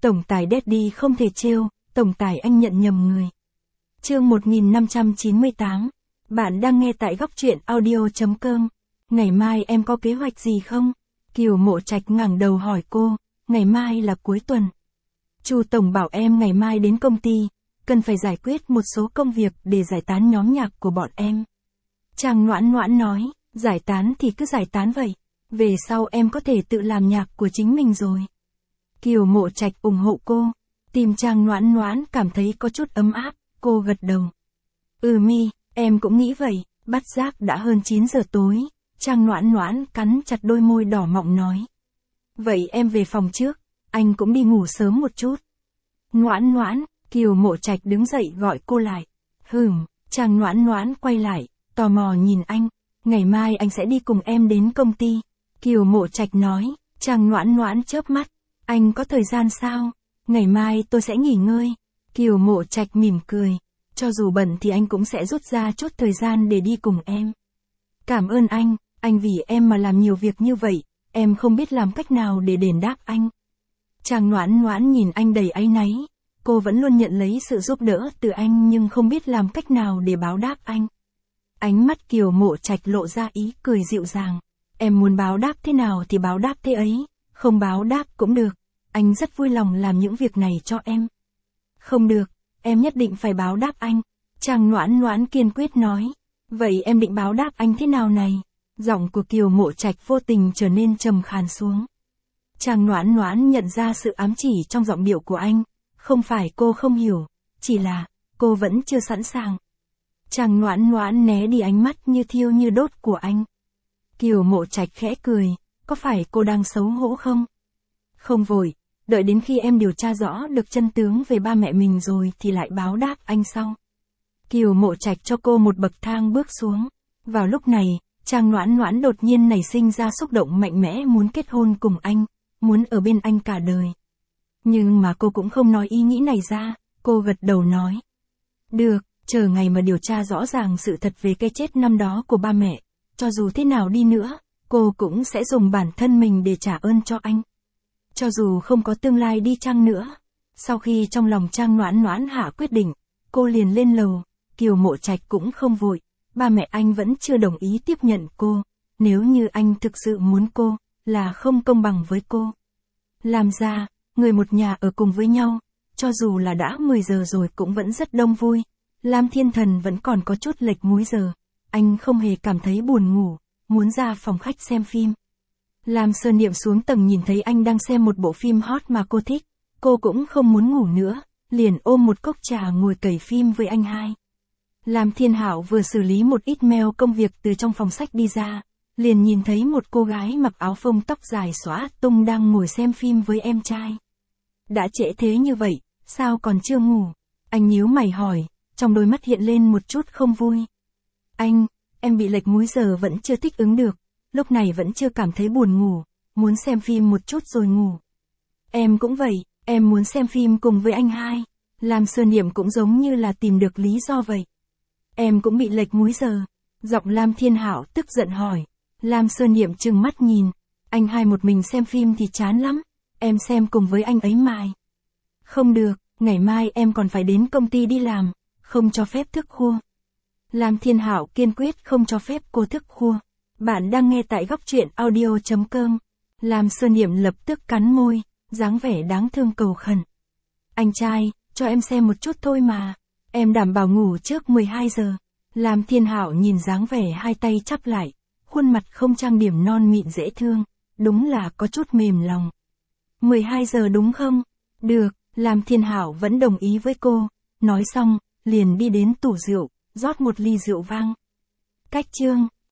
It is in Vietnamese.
Tổng tài Daddy không thể trêu, tổng tài anh nhận nhầm người. Chương 1598. Bạn đang nghe tại góc truyện audio.com. Ngày mai em có kế hoạch gì không? Kiều Mộ Trạch ngẩng đầu hỏi cô, ngày mai là cuối tuần. Chu tổng bảo em ngày mai đến công ty, cần phải giải quyết một số công việc để giải tán nhóm nhạc của bọn em. Trang Noãn Noãn nói, giải tán thì cứ giải tán vậy, về sau em có thể tự làm nhạc của chính mình rồi. Kiều Mộ Trạch ủng hộ cô, tim Trang Noãn Noãn cảm thấy có chút ấm áp, cô gật đầu. Mi, em cũng nghĩ vậy, bắt giác đã hơn 9 giờ tối, Trang Noãn Noãn cắn chặt đôi môi đỏ mọng nói. Vậy em về phòng trước, anh cũng đi ngủ sớm một chút. Noãn Noãn, Kiều Mộ Trạch đứng dậy gọi cô lại. Trang Noãn Noãn quay lại, tò mò nhìn anh, ngày mai anh sẽ đi cùng em đến công ty. Kiều Mộ Trạch nói, Trang Noãn Noãn chớp mắt, anh có thời gian sao? Ngày mai tôi sẽ nghỉ ngơi. Kiều Mộ Trạch mỉm cười, cho dù bận thì anh cũng sẽ rút ra chút thời gian để đi cùng em. Cảm ơn anh vì em mà làm nhiều việc như vậy, em không biết làm cách nào để đền đáp anh. Trang Noãn Noãn nhìn anh đầy áy náy, cô vẫn luôn nhận lấy sự giúp đỡ từ anh nhưng không biết làm cách nào để báo đáp anh. Ánh mắt Kiều Mộ Trạch lộ ra ý cười dịu dàng, em muốn báo đáp thế nào thì báo đáp thế ấy, không báo đáp cũng được, anh rất vui lòng làm những việc này cho em. Không được, em nhất định phải báo đáp anh, Trang Noãn Noãn kiên quyết nói. Vậy em định báo đáp anh thế nào này? Giọng của Kiều Mộ Trạch vô tình trở nên trầm khàn xuống. Trang Noãn Noãn nhận ra sự ám chỉ trong giọng điệu của anh, không phải cô không hiểu, chỉ là cô vẫn chưa sẵn sàng. Trang Noãn Noãn né đi ánh mắt như thiêu như đốt của anh. Kiều Mộ Trạch khẽ cười, có phải cô đang xấu hổ không? Không vội, đợi đến khi em điều tra rõ được chân tướng về ba mẹ mình rồi thì lại báo đáp anh sau. Kiều Mộ Trạch cho cô một bậc thang bước xuống. Vào lúc này, Trang Noãn Noãn đột nhiên nảy sinh ra xúc động mạnh mẽ muốn kết hôn cùng anh, muốn ở bên anh cả đời. Nhưng mà cô cũng không nói ý nghĩ này ra, cô gật đầu nói. Được, chờ ngày mà điều tra rõ ràng sự thật về cái chết năm đó của ba mẹ, cho dù thế nào đi nữa, cô cũng sẽ dùng bản thân mình để trả ơn cho anh. Cho dù không có tương lai đi chăng nữa. Sau khi trong lòng Trang Noãn Noãn hạ quyết định, cô liền lên lầu. Kiều Mộ Trạch cũng không vội, ba mẹ anh vẫn chưa đồng ý tiếp nhận cô, nếu như anh thực sự muốn cô, là không công bằng với cô. Làm ra, người một nhà ở cùng với nhau, cho dù là đã 10 giờ rồi cũng vẫn rất đông vui. Lam Thiên Thần vẫn còn có chút lệch múi giờ, anh không hề cảm thấy buồn ngủ, muốn ra phòng khách xem phim. Lam Sơn Niệm xuống tầng nhìn thấy anh đang xem một bộ phim hot mà cô thích, cô cũng không muốn ngủ nữa, liền ôm một cốc trà ngồi cày phim với anh hai. Lam Thiên Hạo vừa xử lý một ít mail công việc từ trong phòng sách đi ra, liền nhìn thấy một cô gái mặc áo phông tóc dài xõa tung đang ngồi xem phim với em trai. Đã trễ thế như vậy, sao còn chưa ngủ? Anh nhíu mày hỏi, trong đôi mắt hiện lên một chút không vui. Em bị lệch múi giờ vẫn chưa thích ứng được, lúc này vẫn chưa cảm thấy buồn ngủ, muốn xem phim một chút rồi ngủ. Em cũng vậy, em muốn xem phim cùng với anh hai. Lam Sơn Niệm cũng giống như là tìm được lý do vậy. Em cũng bị lệch múi giờ. Giọng Lam Thiên Hạo tức giận hỏi. Lam Sơn Niệm trừng mắt nhìn. Anh hai một mình xem phim thì chán lắm. Em xem cùng với anh ấy mài. Không được, ngày mai em còn phải đến công ty đi làm. Không cho phép thức khuya. Lam Thiên Hạo kiên quyết không cho phép cô thức khuya. Bạn đang nghe tại góc truyện audio.com. Lam Sơn Niệm lập tức cắn môi, dáng vẻ đáng thương cầu khẩn. Anh trai, cho em xem một chút thôi mà. Em đảm bảo ngủ trước 12 giờ. Lam Thiên Hạo nhìn dáng vẻ hai tay chắp lại, khuôn mặt không trang điểm non mịn dễ thương, đúng là có chút mềm lòng. 12 giờ đúng không? Được, Lam Thiên Hạo vẫn đồng ý với cô, nói xong, liền đi đến tủ rượu, rót một ly rượu vang. Cách chương